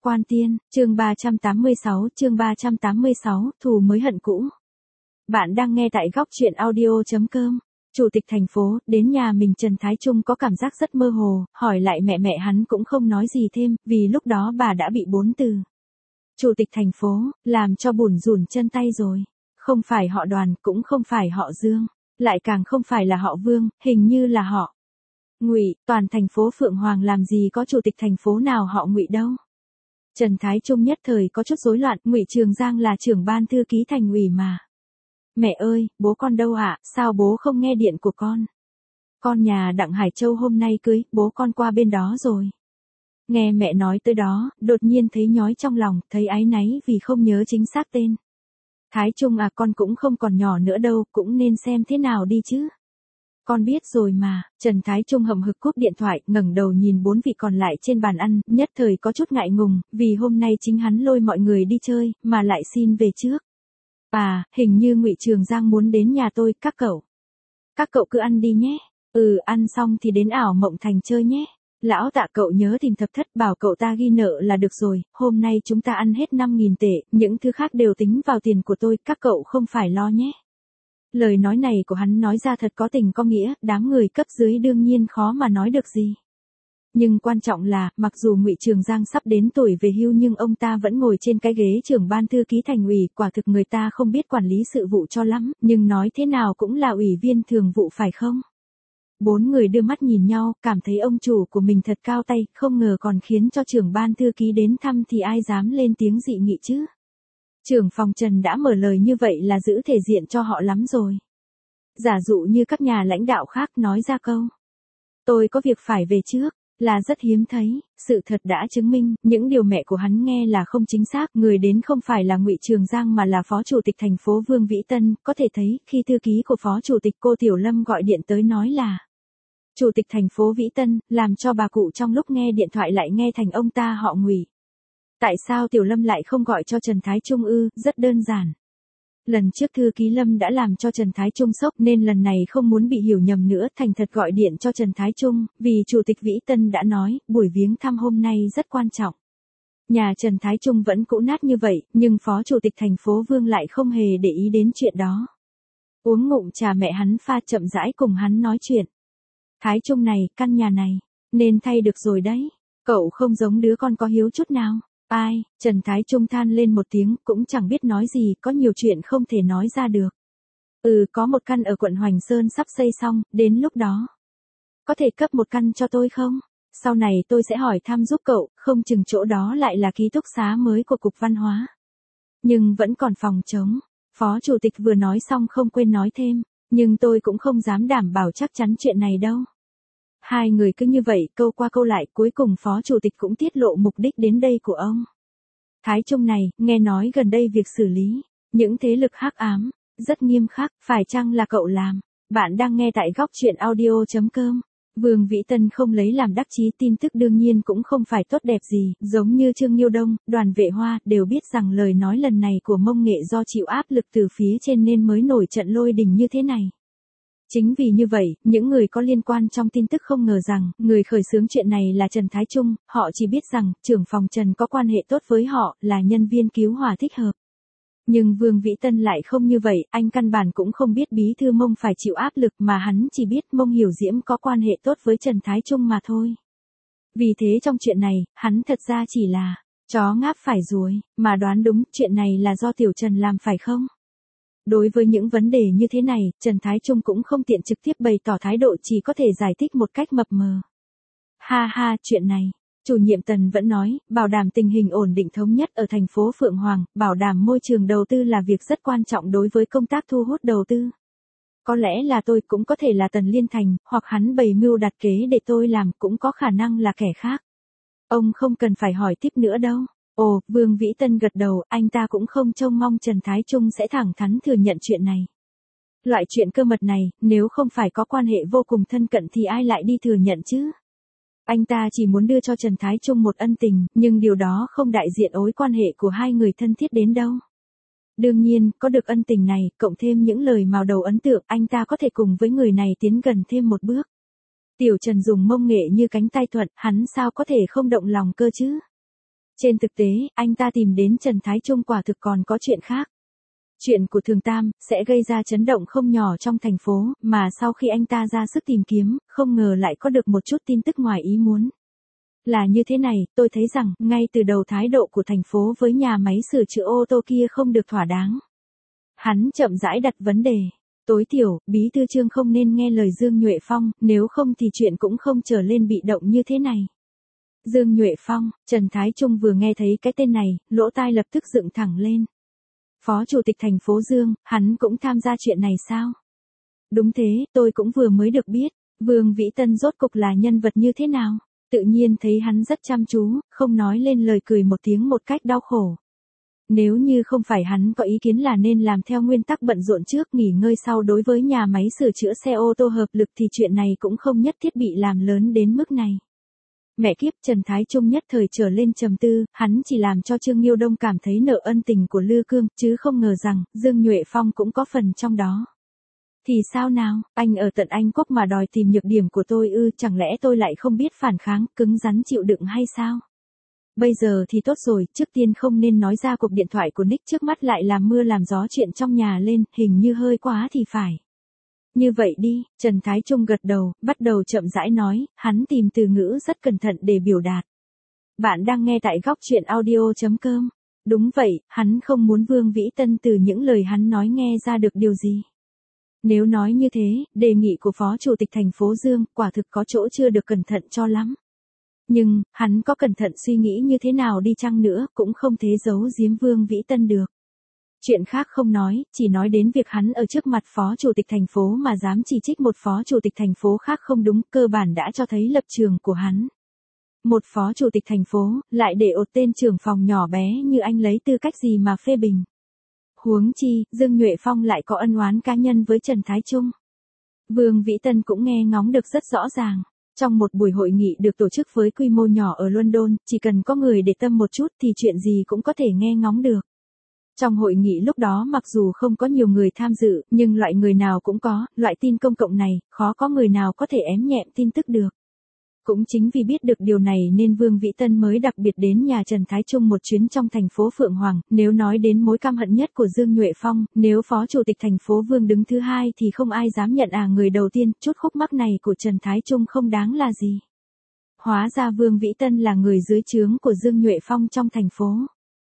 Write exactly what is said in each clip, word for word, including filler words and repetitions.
Quan Tiên, chương ba trăm tám mươi sáu, chương ba trăm tám mươi sáu, thù mới hận cũ. Bạn đang nghe tại góc truyện audio chấm com. Chủ tịch thành phố, đến nhà mình Trần Thái Trung có cảm giác rất mơ hồ, hỏi lại mẹ mẹ hắn cũng không nói gì thêm, vì lúc đó bà đã bị bốn từ. Chủ tịch thành phố, làm cho bủn rủn chân tay rồi. Không phải họ Đoàn, cũng không phải họ Dương, lại càng không phải là họ Vương, hình như là họ Ngụy. Toàn thành phố Phượng Hoàng làm gì có chủ tịch thành phố nào họ Ngụy đâu. Trần Thái Trung nhất thời có chút rối loạn, Ngụy Trường Giang là trưởng ban thư ký thành ủy mà. Mẹ ơi, bố con đâu ạ, sao bố không nghe điện của con? Con nhà Đặng Hải Châu hôm nay cưới, bố con qua bên đó rồi. Nghe mẹ nói tới đó, đột nhiên thấy nhói trong lòng, thấy áy náy vì không nhớ chính xác tên. Thái Trung à, con cũng không còn nhỏ nữa đâu, cũng nên xem thế nào đi chứ. Con biết rồi mà. Trần Thái Trung hậm hực cúp điện thoại, ngẩng đầu nhìn bốn vị còn lại trên bàn ăn, nhất thời có chút ngại ngùng, vì hôm nay chính hắn lôi mọi người đi chơi, mà lại xin về trước. À, hình như Ngụy Trường Giang muốn đến nhà tôi, các cậu. Các cậu cứ ăn đi nhé. Ừ, ăn xong thì đến ảo mộng thành chơi nhé. Lão Tạ cậu nhớ tìm thập thất bảo cậu ta ghi nợ là được rồi, hôm nay chúng ta ăn hết năm nghìn tệ, những thứ khác đều tính vào tiền của tôi, các cậu không phải lo nhé. Lời nói này của hắn nói ra thật có tình có nghĩa, đám người cấp dưới đương nhiên khó mà nói được gì. Nhưng quan trọng là, mặc dù Ngụy Trường Giang sắp đến tuổi về hưu nhưng ông ta vẫn ngồi trên cái ghế trưởng ban thư ký thành ủy, quả thực người ta không biết quản lý sự vụ cho lắm, nhưng nói thế nào cũng là ủy viên thường vụ phải không? Bốn người đưa mắt nhìn nhau, cảm thấy ông chủ của mình thật cao tay, không ngờ còn khiến cho trưởng ban thư ký đến thăm thì ai dám lên tiếng dị nghị chứ? Trưởng phòng Trần đã mở lời như vậy là giữ thể diện cho họ lắm rồi. Giả dụ như các nhà lãnh đạo khác nói ra câu tôi có việc phải về trước, là rất hiếm thấy, sự thật đã chứng minh, những điều mẹ của hắn nghe là không chính xác, người đến không phải là Ngụy Trường Giang mà là Phó Chủ tịch thành phố Vương Vĩ Tân, có thể thấy, khi thư ký của Phó Chủ tịch cô Tiểu Lâm gọi điện tới nói là Chủ tịch thành phố Vĩ Tân, làm cho bà cụ trong lúc nghe điện thoại lại nghe thành ông ta họ Ngụy. Tại sao Tiểu Lâm lại không gọi cho Trần Thái Trung ư, rất đơn giản. Lần trước thư ký Lâm đã làm cho Trần Thái Trung sốc nên lần này không muốn bị hiểu nhầm nữa, thành thật gọi điện cho Trần Thái Trung, vì Chủ tịch Vĩ Tân đã nói, buổi viếng thăm hôm nay rất quan trọng. Nhà Trần Thái Trung vẫn cũ nát như vậy, nhưng Phó Chủ tịch thành phố Vương lại không hề để ý đến chuyện đó. Uống ngụm trà mẹ hắn pha chậm rãi cùng hắn nói chuyện. Thái Trung này, căn nhà này, nên thay được rồi đấy, cậu không giống đứa con có hiếu chút nào. Ai, Trần Thái Trung than lên một tiếng, cũng chẳng biết nói gì, có nhiều chuyện không thể nói ra được. Ừ, có một căn ở quận Hoành Sơn sắp xây xong, đến lúc đó. Có thể cấp một căn cho tôi không? Sau này tôi sẽ hỏi thăm giúp cậu, không chừng chỗ đó lại là ký túc xá mới của Cục Văn hóa. Nhưng vẫn còn phòng trống. Phó Chủ tịch vừa nói xong không quên nói thêm, nhưng tôi cũng không dám đảm bảo chắc chắn chuyện này đâu. Hai người cứ như vậy, câu qua câu lại, cuối cùng Phó Chủ tịch cũng tiết lộ mục đích đến đây của ông. Thái Trung này, nghe nói gần đây việc xử lý những thế lực hắc ám rất nghiêm khắc, phải chăng là cậu làm? Bạn đang nghe tại góc truyện audio chấm com. Vương Vĩ Tân không lấy làm đắc chí, tin tức đương nhiên cũng không phải tốt đẹp gì, giống như Trương Nhiêu Đông, Đoàn Vệ Hoa, đều biết rằng lời nói lần này của Mông Nghệ do chịu áp lực từ phía trên nên mới nổi trận lôi đình như thế này. Chính vì như vậy, những người có liên quan trong tin tức không ngờ rằng, người khởi xướng chuyện này là Trần Thái Trung, họ chỉ biết rằng, trưởng phòng Trần có quan hệ tốt với họ, là nhân viên cứu hỏa thích hợp. Nhưng Vương Vĩ Tân lại không như vậy, anh căn bản cũng không biết bí thư Mông phải chịu áp lực mà hắn chỉ biết Mông Hiểu Diễm có quan hệ tốt với Trần Thái Trung mà thôi. Vì thế trong chuyện này, hắn thật ra chỉ là chó ngáp phải ruồi, mà đoán đúng chuyện này là do Tiểu Trần làm phải không? Đối với những vấn đề như thế này, Trần Thái Trung cũng không tiện trực tiếp bày tỏ thái độ, chỉ có thể giải thích một cách mập mờ. Ha ha, chuyện này, chủ nhiệm Tần vẫn nói, bảo đảm tình hình ổn định thống nhất ở thành phố Phượng Hoàng, bảo đảm môi trường đầu tư là việc rất quan trọng đối với công tác thu hút đầu tư. Có lẽ là tôi, cũng có thể là Tần Liên Thành, hoặc hắn bày mưu đặt kế để tôi làm, cũng có khả năng là kẻ khác. Ông không cần phải hỏi tiếp nữa đâu. Ồ, Vương Vĩ Tân gật đầu, anh ta cũng không trông mong Trần Thái Trung sẽ thẳng thắn thừa nhận chuyện này. Loại chuyện cơ mật này, nếu không phải có quan hệ vô cùng thân cận thì ai lại đi thừa nhận chứ? Anh ta chỉ muốn đưa cho Trần Thái Trung một ân tình, nhưng điều đó không đại diện ối quan hệ của hai người thân thiết đến đâu. Đương nhiên, có được ân tình này, cộng thêm những lời mào đầu ấn tượng, anh ta có thể cùng với người này tiến gần thêm một bước. Tiểu Trần dùng Mông Nghệ như cánh tay thuận, hắn sao có thể không động lòng cơ chứ? Trên thực tế, anh ta tìm đến Trần Thái Trung quả thực còn có chuyện khác. Chuyện của Thường Tam sẽ gây ra chấn động không nhỏ trong thành phố, mà sau khi anh ta ra sức tìm kiếm, không ngờ lại có được một chút tin tức ngoài ý muốn. Là như thế này, tôi thấy rằng, ngay từ đầu thái độ của thành phố với nhà máy sửa chữa ô tô kia không được thỏa đáng. Hắn chậm rãi đặt vấn đề. Tối thiểu, bí thư Trương không nên nghe lời Dương Nhuệ Phong, nếu không thì chuyện cũng không trở lên bị động như thế này. Dương Nhuệ Phong, Trần Thái Trung vừa nghe thấy cái tên này, lỗ tai lập tức dựng thẳng lên. Phó Chủ tịch thành phố Dương, hắn cũng tham gia chuyện này sao? Đúng thế, tôi cũng vừa mới được biết, Vương Vĩ Tân rốt cục là nhân vật như thế nào? Tự nhiên thấy hắn rất chăm chú, không nói lên lời cười một tiếng một cách đau khổ. Nếu như không phải hắn có ý kiến là nên làm theo nguyên tắc bận rộn trước nghỉ ngơi sau đối với nhà máy sửa chữa xe ô tô hợp lực thì chuyện này cũng không nhất thiết bị làm lớn đến mức này. Mẹ kiếp, Trần Thái Trung nhất thời trở lên trầm tư, hắn chỉ làm cho Trương Nghiêu Đông cảm thấy nợ ân tình của Lư Cương, chứ không ngờ rằng, Dương Nhuệ Phong cũng có phần trong đó. Thì sao nào, anh ở tận Anh Quốc mà đòi tìm nhược điểm của tôi ư, chẳng lẽ tôi lại không biết phản kháng, cứng rắn chịu đựng hay sao? Bây giờ thì tốt rồi, trước tiên không nên nói ra cuộc điện thoại của Nick trước mắt lại làm mưa làm gió chuyện trong nhà lên, hình như hơi quá thì phải. Như vậy đi, Trần Thái Trung gật đầu, bắt đầu chậm rãi nói, hắn tìm từ ngữ rất cẩn thận để biểu đạt. Bạn đang nghe tại góc truyện audio chấm com. Đúng vậy, hắn không muốn Vương Vĩ Tân từ những lời hắn nói nghe ra được điều gì. Nếu nói như thế, đề nghị của Phó Chủ tịch thành phố Dương quả thực có chỗ chưa được cẩn thận cho lắm. Nhưng, hắn có cẩn thận suy nghĩ như thế nào đi chăng nữa cũng không thể giấu giếm Vương Vĩ Tân được. Chuyện khác không nói, chỉ nói đến việc hắn ở trước mặt Phó Chủ tịch thành phố mà dám chỉ trích một Phó Chủ tịch thành phố khác không đúng, cơ bản đã cho thấy lập trường của hắn. Một Phó Chủ tịch thành phố, lại để ột tên trưởng phòng nhỏ bé như anh lấy tư cách gì mà phê bình. Huống chi, Dương Nhuệ Phong lại có ân oán cá nhân với Trần Thái Trung. Vương Vĩ Tân cũng nghe ngóng được rất rõ ràng. Trong một buổi hội nghị được tổ chức với quy mô nhỏ ở London, chỉ cần có người để tâm một chút thì chuyện gì cũng có thể nghe ngóng được. Trong hội nghị lúc đó mặc dù không có nhiều người tham dự, nhưng loại người nào cũng có, loại tin công cộng này, khó có người nào có thể ém nhẹm tin tức được. Cũng chính vì biết được điều này nên Vương Vĩ Tân mới đặc biệt đến nhà Trần Thái Trung một chuyến trong thành phố Phượng Hoàng, nếu nói đến mối căm hận nhất của Dương Nhuệ Phong, nếu Phó Chủ tịch thành phố Vương đứng thứ hai thì không ai dám nhận à người đầu tiên, chút khúc mắc này của Trần Thái Trung không đáng là gì. Hóa ra Vương Vĩ Tân là người dưới trướng của Dương Nhuệ Phong trong thành phố.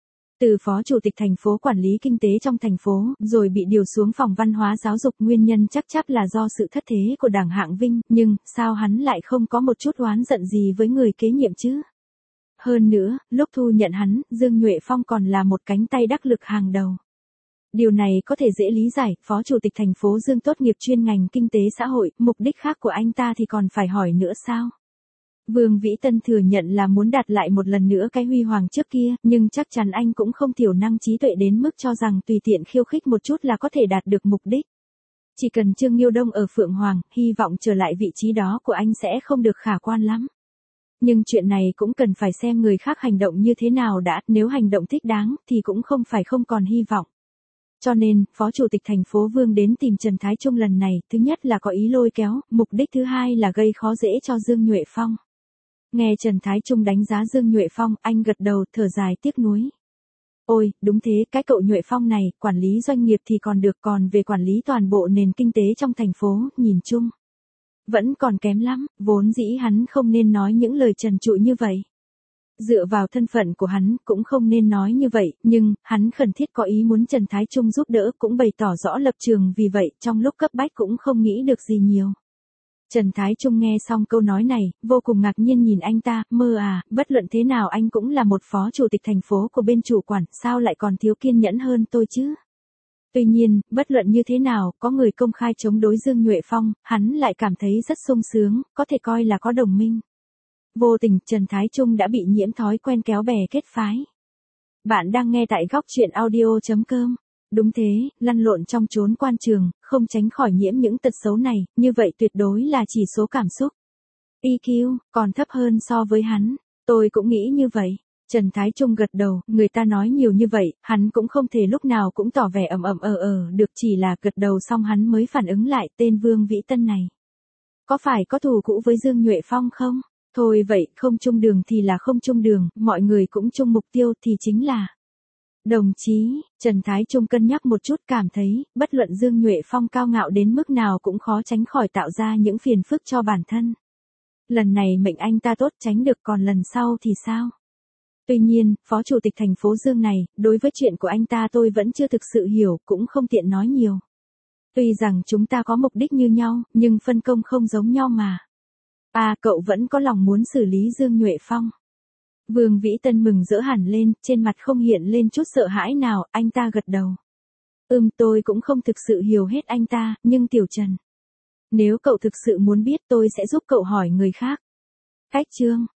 Từ Phó Chủ tịch thành phố quản lý kinh tế trong thành phố, rồi bị điều xuống phòng văn hóa giáo dục, nguyên nhân chắc chắn là do sự thất thế của Đảng Hạng Vinh, nhưng, sao hắn lại không có một chút oán giận gì với người kế nhiệm chứ? Hơn nữa, lúc thu nhận hắn, Dương Nhuệ Phong còn là một cánh tay đắc lực hàng đầu. Điều này có thể dễ lý giải, Phó Chủ tịch thành phố Dương tốt nghiệp chuyên ngành kinh tế xã hội, mục đích khác của anh ta thì còn phải hỏi nữa sao? Vương Vĩ Tân thừa nhận là muốn đạt lại một lần nữa cái huy hoàng trước kia, nhưng chắc chắn anh cũng không thiểu năng trí tuệ đến mức cho rằng tùy tiện khiêu khích một chút là có thể đạt được mục đích. Chỉ cần Trương Nghiêu Đông ở Phượng Hoàng, hy vọng trở lại vị trí đó của anh sẽ không được khả quan lắm. Nhưng chuyện này cũng cần phải xem người khác hành động như thế nào đã, nếu hành động thích đáng, thì cũng không phải không còn hy vọng. Cho nên, Phó Chủ tịch thành phố Vương đến tìm Trần Thái Trung lần này, thứ nhất là có ý lôi kéo, mục đích thứ hai là gây khó dễ cho Dương Nhuệ Phong. Nghe Trần Thái Trung đánh giá Dương Nhuệ Phong, anh gật đầu, thở dài tiếc nuối. Ôi, đúng thế, cái cậu Nhuệ Phong này, quản lý doanh nghiệp thì còn được, còn về quản lý toàn bộ nền kinh tế trong thành phố, nhìn chung. Vẫn còn kém lắm, vốn dĩ hắn không nên nói những lời trần trụi như vậy. Dựa vào thân phận của hắn, cũng không nên nói như vậy, nhưng, hắn khẩn thiết có ý muốn Trần Thái Trung giúp đỡ, cũng bày tỏ rõ lập trường, vì vậy, trong lúc cấp bách cũng không nghĩ được gì nhiều. Trần Thái Trung nghe xong câu nói này, vô cùng ngạc nhiên nhìn anh ta, mơ à, bất luận thế nào anh cũng là một Phó Chủ tịch thành phố của bên chủ quản, sao lại còn thiếu kiên nhẫn hơn tôi chứ? Tuy nhiên, bất luận như thế nào, có người công khai chống đối Dương Nhuệ Phong, hắn lại cảm thấy rất sung sướng, có thể coi là có đồng minh. Vô tình, Trần Thái Trung đã bị nhiễm thói quen kéo bè kết phái. Bạn đang nghe tại góc truyện audio chấm com. Đúng thế, lăn lộn trong chốn quan trường, không tránh khỏi nhiễm những tật xấu này, như vậy tuyệt đối là chỉ số cảm xúc. e quy, còn thấp hơn so với hắn. Tôi cũng nghĩ như vậy. Trần Thái Trung gật đầu, người ta nói nhiều như vậy, hắn cũng không thể lúc nào cũng tỏ vẻ ầm ầm ờ ờ được, chỉ là gật đầu xong hắn mới phản ứng lại tên Vương Vĩ Tân này. Có phải có thù cũ với Dương Nhuệ Phong không? Thôi vậy, không chung đường thì là không chung đường, mọi người cũng chung mục tiêu thì chính là. Đồng chí, Trần Thái Trung cân nhắc một chút cảm thấy, bất luận Dương Nhuệ Phong cao ngạo đến mức nào cũng khó tránh khỏi tạo ra những phiền phức cho bản thân. Lần này mệnh anh ta tốt tránh được còn lần sau thì sao? Tuy nhiên, Phó Chủ tịch thành phố Dương này, đối với chuyện của anh ta tôi vẫn chưa thực sự hiểu, cũng không tiện nói nhiều. Tuy rằng chúng ta có mục đích như nhau, nhưng phân công không giống nhau mà. À, cậu vẫn có lòng muốn xử lý Dương Nhuệ Phong. Vương Vĩ Tân mừng rỡ hẳn lên, trên mặt không hiện lên chút sợ hãi nào, anh ta gật đầu. Ừm, tôi cũng không thực sự hiểu hết anh ta, nhưng Tiểu Trần. Nếu cậu thực sự muốn biết tôi sẽ giúp cậu hỏi người khác. Cách chương.